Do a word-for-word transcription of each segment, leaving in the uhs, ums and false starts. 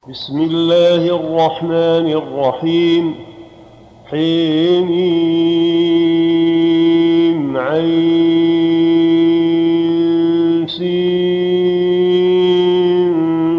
بسم الله الرحمن الرحيم. حميم عين سين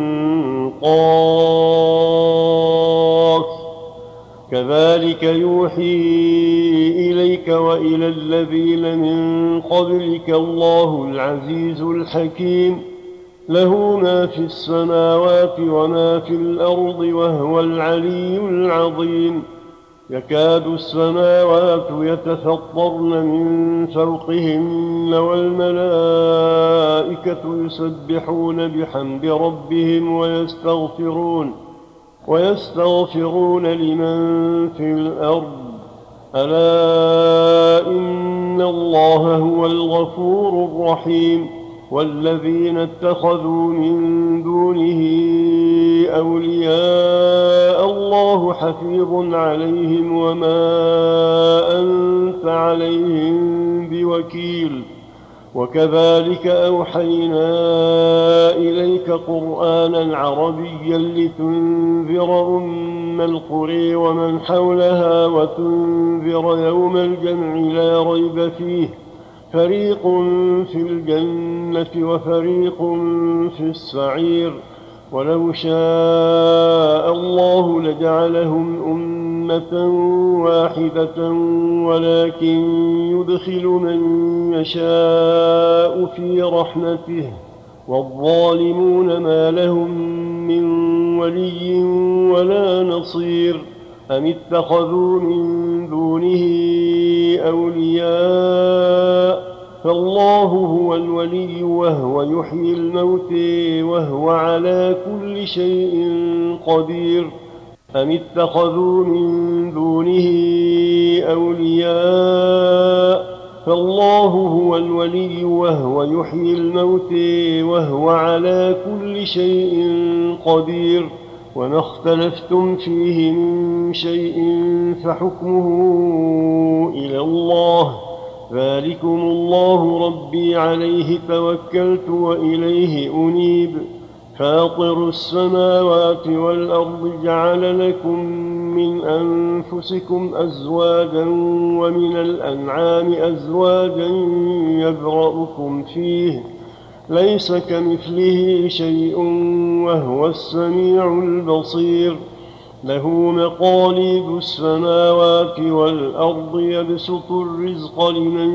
قاف. كذلك يوحي إليك وإلى الذين من قبلك الله العزيز الحكيم، له ما في السماوات وما في الأرض وهو العلي العظيم. يكاد السماوات يتفطرن من فوقهن والملائكة يسبحون بحمد ربهم ويستغفرون ويستغفرون لمن في الأرض، ألا إن الله هو الغفور الرحيم. والذين اتخذوا من دونه أولياء الله حفيظ عليهم وما أنت عليهم بوكيل. وكذلك أوحينا إليك قرآنا عربيا لتنذر أم القرى ومن حولها وتنذر يوم الجمع لا ريب فيه، فريق في الجنة وفريق في السعير. ولو شاء الله لجعلهم أمة واحدة ولكن يدخل من يشاء في رحمته، والظالمون ما لهم من ولي ولا نصير. أم اتخذوا من دونه أولياء، فالله هو الولي وهو يحيي الموت وهو على كل شيء قدير. أم اتخذوا من دونه أولياء، فالله هو الولي وهو يحيي الموت وهو على كل شيء قدير. وما اختلفتم فيه من شيء فحكمه إلى الله، ذلكم الله ربي عليه توكلت وإليه أنيب. فاطر السماوات والأرض جعل لكم من أنفسكم أزواجا ومن الأنعام أزواجا يذرأكم فيه، ليس كمثله شيء وهو السميع البصير. له مقاليد السماوات والأرض يبسط الرزق لمن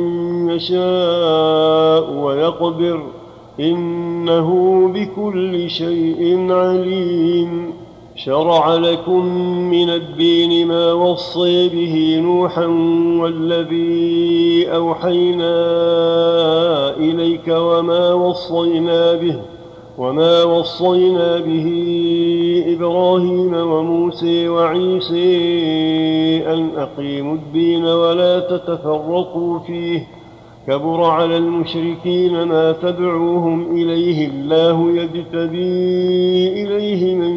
يشاء ويقدر، إنه بكل شيء عليم. شرع لكم من الدين ما وصي به نوحا والذي أوحينا إليك وما وصينا به وما وصينا به إبراهيم وموسى وعيسى أن أقيموا الدين ولا تتفرقوا فيه، كبر على المشركين ما تدعوهم إليه، الله يجتبي إليه من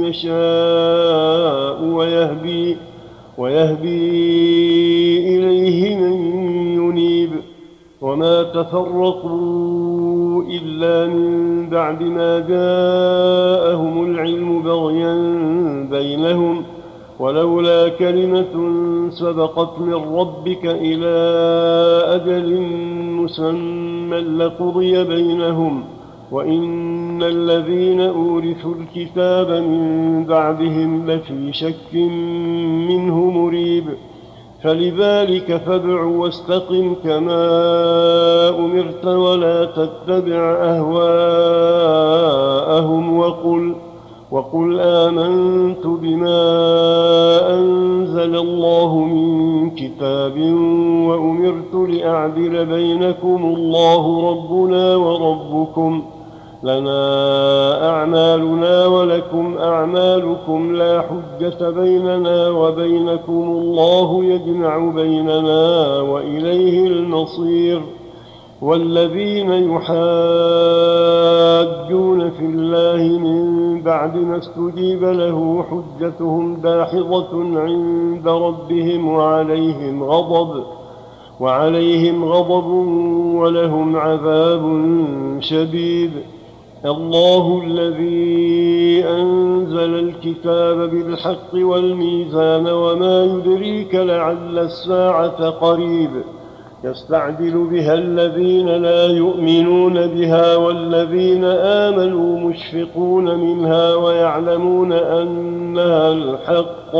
يشاء ويهدي, ويهدي إليه من ينيب. وما تفرقوا إلا من بعد ما جاءهم العلم بغيا بينهم، ولولا كلمة سبقت من ربك إلى أجل مسمى لقضي بينهم، وإن الذين أورثوا الكتاب من بعدهم لفي شك منه مريب. فلذلك فادع واستقم كما أمرت ولا تتبع أهواءهم وقل, وقل آمنت بما أنزل الله من كتاب وأمرت لأعدل بينكم الله ربنا وربكم، لنا أعمالنا ولكم أعمالكم، لا حجة بيننا وبينكم، الله يجمع بيننا وإليه المصير. والذين يحاجون في الله من بعد ما استجيب له حجتهم داحضة عند ربهم وعليهم غضب وعليهم غضب ولهم عذاب شديد. الله الذي أنزل الكتاب بالحق والميزان وما يدريك لعل الساعة قريب يستعجل بها الذين لا يؤمنون بها والذين آمنوا مشفقون منها ويعلمون أنها الحق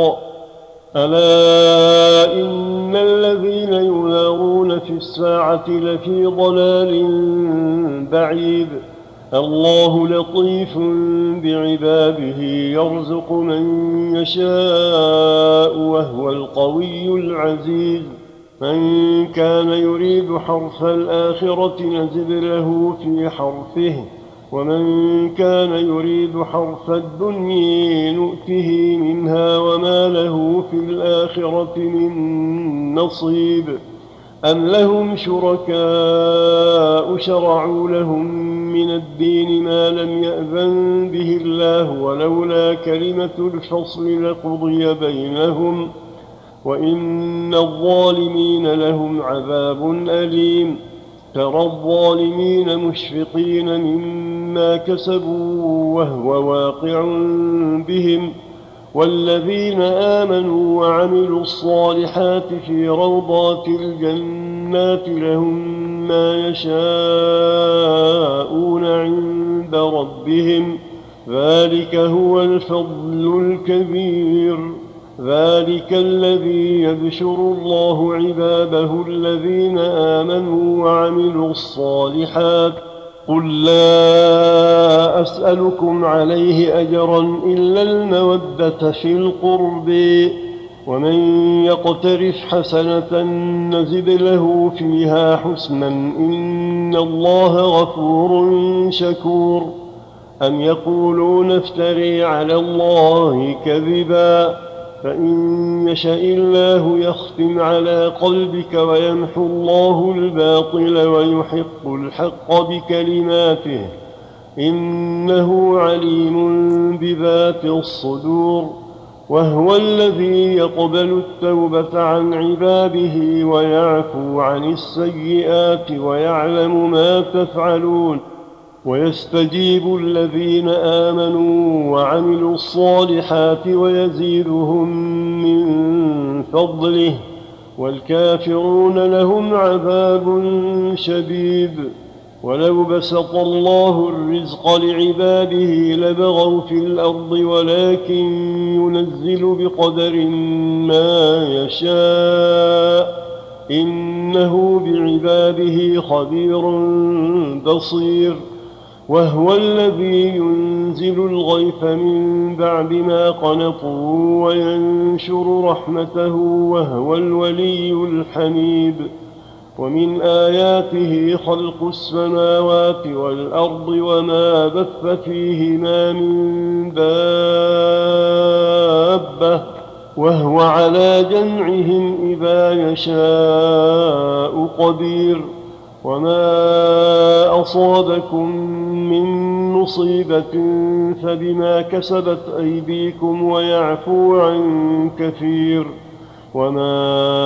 ألا إن الذين يمارون في الساعة لفي ضلال بعيد الله لطيف بعباده يرزق من يشاء وهو القوي العزيز من كان يريد حرث الآخرة نزد له في حرثه ومن كان يريد حرث الدنيا نؤته منها وما له في الآخرة من نصيب أم لهم شركاء شرعوا لهم من الدين ما لم يأذن به الله ولولا كلمة الفصل لقضي بينهم وإن الظالمين لهم عذاب أليم ترى الظالمين مشفقين مما كسبوا وهو واقع بهم والذين آمنوا وعملوا الصالحات في روضات الجنات لهم ما يشاءون عند ربهم ذلك هو الفضل الكبير ذلك الذي يبشر الله عباده الذين آمنوا وعملوا الصالحات قل لا أسألكم عليه أجرا إلا المودة في القرب ومن يقترف حسنة نزد له فيها حسنا إن الله غفور شكور أم يقولون افتري على الله كذبا فإن يشأ الله يختم على قلبك ويمحو الله الباطل ويحق الحق بكلماته إنه عليم بذات الصدور وهو الذي يقبل التوبة عن عباده ويعفو عن السيئات ويعلم ما تفعلون ويستجيب الذين آمنوا وعملوا الصالحات ويزيدهم من فضله والكافرون لهم عذاب شديد ولو بسط الله الرزق لعباده لبغوا في الأرض ولكن ينزل بقدر ما يشاء إنه بعباده خبير بصير وهو الذي ينزل الغيث من بعد ما قنطوا وينشر رحمته وهو الولي الحميد ومن آياته خلق السماوات والأرض وما بث فيهما من دابة وهو على جمعهم إذا يشاء قدير وما أصابكم من مصيبة فبما كسبت أيديكم ويعفو عن كثير وما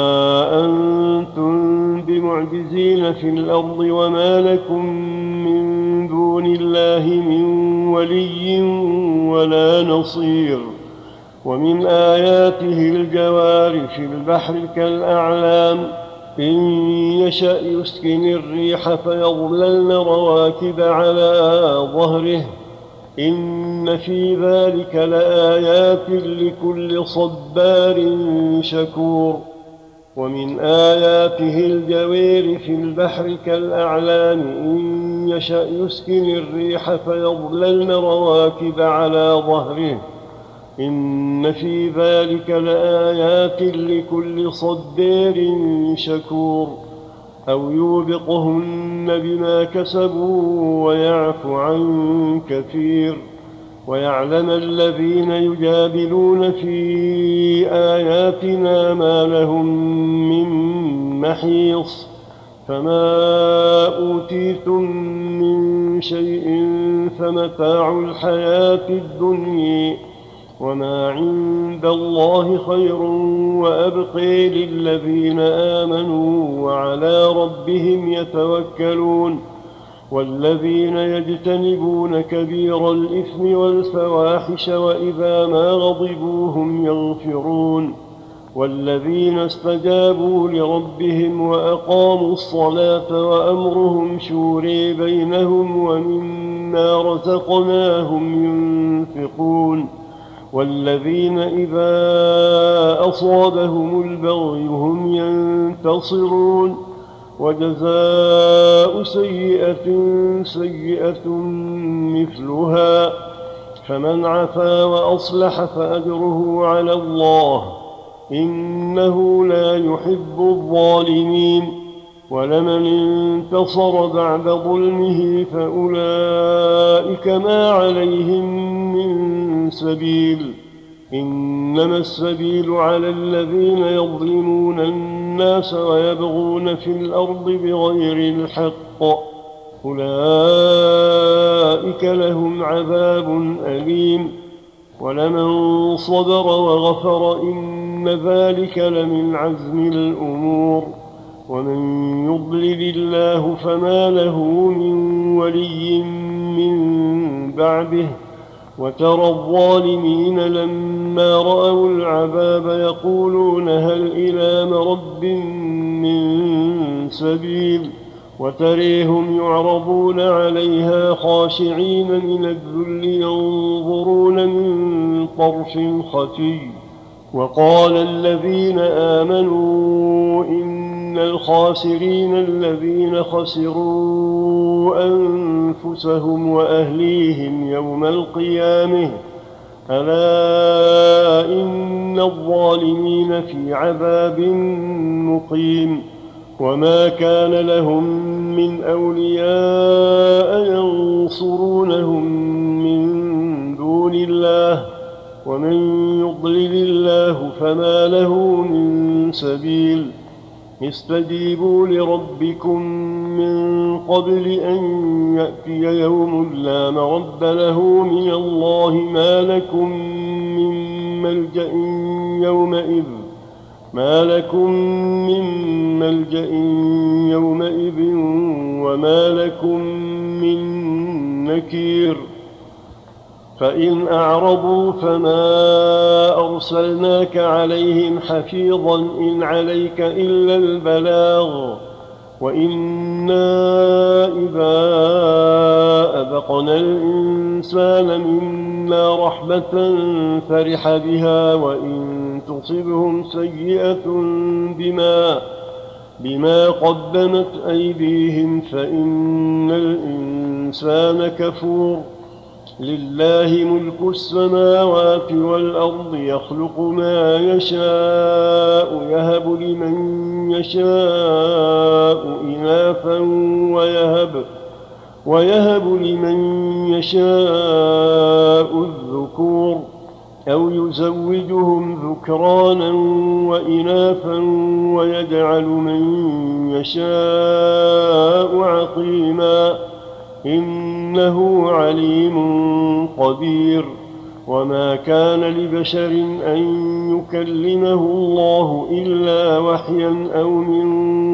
أنتم بمعجزين في الأرض وما لكم من دون الله من ولي ولا نصير ومن آياته الجوار في البحر كالأعلام إن يشأ يسكن الريح فيظللن رواكد على ظهره إن في ذلك لآيات لكل صبار شكور ومن آياته الجوير في البحر كالأعلام إن يشأ يسكن الريح فيظللن رواكد على ظهره إن في ذلك لآيات لكل صبار شكور أو يوبقهن بما كسبوا ويعفو عن كثير ويعلم الذين يجادلون في آياتنا ما لهم من محيص فما أوتيتم من شيء فمتاع الحياة الدنيا وما عند الله خير وأبقي للذين آمنوا وعلى ربهم يتوكلون والذين يجتنبون كبير الإثم والفواحش وإذا ما غضبوا هم يغفرون والذين استجابوا لربهم وأقاموا الصلاة وأمرهم شورى بينهم ومما رزقناهم ينفقون والذين إذا أصابهم البغي هم ينتصرون وجزاء سيئة سيئة مثلها فمن عفا وأصلح فأجره على الله إنه لا يحب الظالمين ولمن انتصر بعد ظلمه فأولئك ما عليهم من سبيل إنما السبيل على الذين يظلمون الناس ويبغون في الأرض بغير الحق أولئك لهم عذاب أليم ولمن صبر وغفر إن ذلك لمن عزم الأمور ومن يضلل الله فما له من ولي من بعده وترى الظالمين لما رأوا العذاب يقولون هل إلى مرد من سبيل وتريهم يعرضون عليها خاشعين من الذل ينظرون من طرف خفي وقال الذين آمنوا إن الخاسرين الذين خسروا أنفسهم وأهليهم يوم القيامة ألا إن الظالمين في عذاب مقيم وما كان لهم من أولياء ينصرونهم من دون الله ومن يضلل الله فما له من سبيل استجيبوا لربكم من قبل أن يأتي يوم لا مرد له من الله ما لكم من ملجأ يومئذ ما لكم من ملجأ يومئذ وما لكم من نكير فإن أعرضوا فما أرسلناك عليهم حفيظا إن عليك إلا البلاغ وإنا إذا أذقنا الإنسان منا رحمة فرح بها وإن تصبهم سيئة بما بما قدمت أيديهم فإن الإنسان كفور لله ملك السماوات والأرض يخلق ما يشاء يهب لمن يشاء إناثا ويهب ويهب لمن يشاء الذكور أو يزوجهم ذكرانا وإناثا ويجعل من يشاء عقيما إنه عليم قدير وما كان لبشر أن يكلمه الله إلا وحيا أو من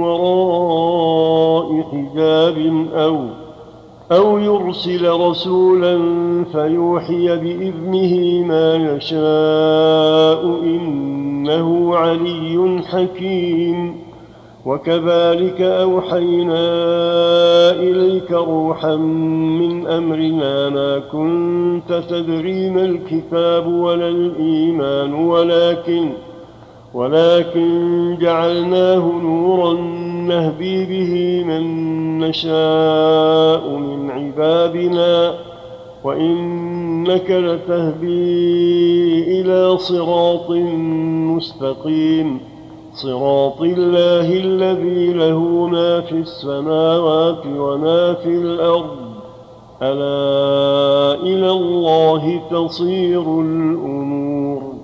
وراء حجاب أو أو يرسل رسولا فيوحي بإذنه ما يشاء إنه علي حكيم وكذلك أوحينا إليك روحا من أمرنا ما كنت تدري ما الكتاب ولا الإيمان ولكن ولكن جعلناه نورا نهدي به من نشاء من عبادنا وإنك لتهدي إلى صراط مستقيم صراط الله الذي له ما في السماوات وما في الأرض ألا إلى الله تصير الأمور